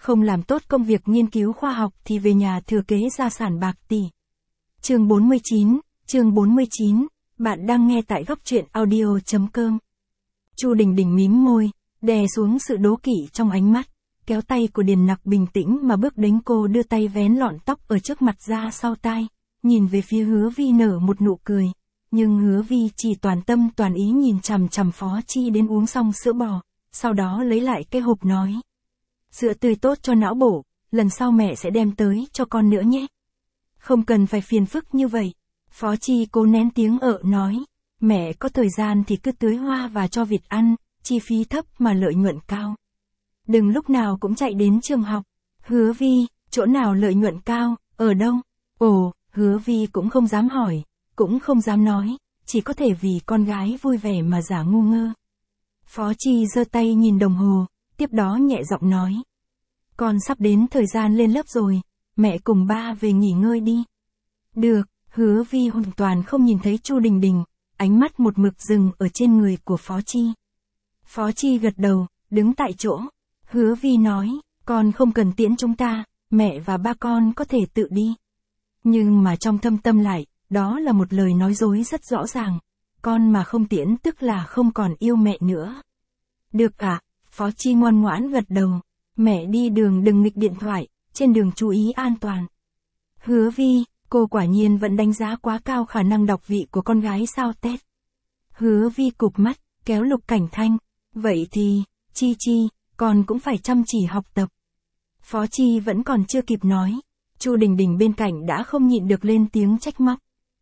không làm tốt công việc nghiên cứu khoa học thì về nhà thừa kế gia sản bạc tỷ. Chương 49, bạn đang nghe tại góc truyện audio.com. Chu Đình Đình mím môi, đè xuống sự đố kỵ trong ánh mắt, kéo tay của Điền Nặc bình tĩnh mà bước đến. Cô đưa tay vén lọn tóc ở trước mặt ra sau tai, nhìn về phía Hứa Vi nở một nụ cười, nhưng Hứa Vi chỉ toàn tâm toàn ý nhìn chằm chằm Phó Chi đến uống xong sữa bò, sau đó lấy lại cái hộp nói: sữa tươi tốt cho não bổ, lần sau mẹ sẽ đem tới cho con nữa nhé. Không cần phải phiền phức như vậy. Phó Chi cố nén tiếng nói, mẹ có thời gian thì cứ tưới hoa và cho vịt ăn, chi phí thấp mà lợi nhuận cao. Đừng lúc nào cũng chạy đến trường học. Hứa Vi, chỗ nào lợi nhuận cao, ở đâu? Ồ, Hứa Vi cũng không dám hỏi, cũng không dám nói, chỉ có thể vì con gái vui vẻ mà giả ngu ngơ. Phó Chi giơ tay nhìn đồng hồ, tiếp đó nhẹ giọng nói: con sắp đến thời gian lên lớp rồi, mẹ cùng ba về nghỉ ngơi đi. Được. Hứa Vi hoàn toàn không nhìn thấy Chu Đình Đình, ánh mắt một mực dừng ở trên người của Phó Chi. Phó Chi gật đầu, đứng tại chỗ. Hứa Vi nói, con không cần tiễn chúng ta, mẹ và ba con có thể tự đi. Nhưng mà trong thâm tâm lại, đó là một lời nói dối rất rõ ràng. Con mà không tiễn tức là không còn yêu mẹ nữa. Được ạ. Phó Chi ngoan ngoãn gật đầu. Mẹ đi đường đừng nghịch điện thoại, trên đường chú ý an toàn. Hứa Vi, cô quả nhiên vẫn đánh giá quá cao khả năng đọc vị của con gái sao Tết. Hứa Vi cụp mắt, kéo Lục Cảnh Thanh. Vậy thì, Chi, con cũng phải chăm chỉ học tập. Phó Chi vẫn còn chưa kịp nói. Chu Đình Đình bên cạnh đã không nhịn được lên tiếng trách móc.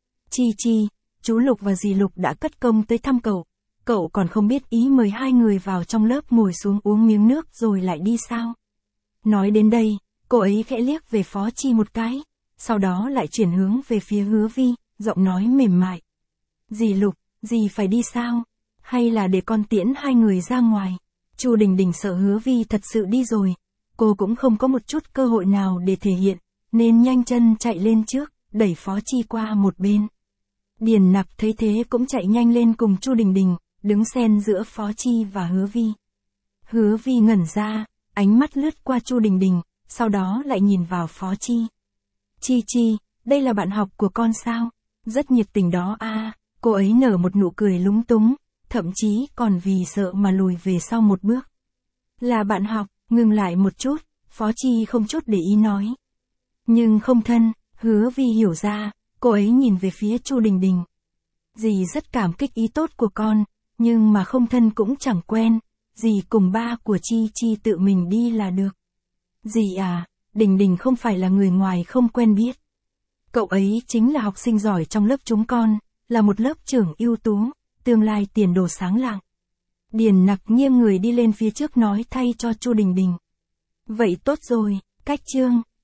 Chi, chú Lục và dì Lục đã cất công tới thăm cậu. Cậu còn không biết ý mời hai người vào trong lớp ngồi xuống uống miếng nước rồi lại đi sao? Nói đến đây, cô ấy khẽ liếc về Phó Chi một cái, sau đó lại chuyển hướng về phía Hứa Vi, giọng nói mềm mại. Dì Lục, dì phải đi sao? Hay là để con tiễn hai người ra ngoài? Chu Đình Đình sợ Hứa Vi thật sự đi rồi, cô cũng không có một chút cơ hội nào để thể hiện, nên nhanh chân chạy lên trước, đẩy Phó Chi qua một bên. Điền Nặc thấy thế cũng chạy nhanh lên cùng Chu Đình Đình, đứng xen giữa Phó Chi và Hứa Vi. Hứa Vi ngẩn ra, ánh mắt lướt qua Chu Đình Đình, sau đó lại nhìn vào Phó Chi. Chi, đây là bạn học của con sao? Rất nhiệt tình đó à. Cô ấy nở một nụ cười lúng túng, thậm chí còn vì sợ mà lùi về sau một bước. Là bạn học. Ngừng lại một chút, Phó Chi không chút để ý nói. Nhưng không thân. Hứa Vi hiểu ra, cô ấy nhìn về phía Chu Đình Đình. Dì rất cảm kích ý tốt của con, nhưng mà không thân cũng chẳng quen, dì cùng ba của Chi tự mình đi là được. Dì à, Đình Đình không phải là người ngoài không quen biết. Cậu ấy chính là học sinh giỏi trong lớp chúng con, là một lớp trưởng ưu tú, tương lai tiền đồ sáng lạng. Điền Nặc nghiêng người đi lên phía trước nói thay cho Chu Đình Đình. Vậy tốt rồi, cách chương.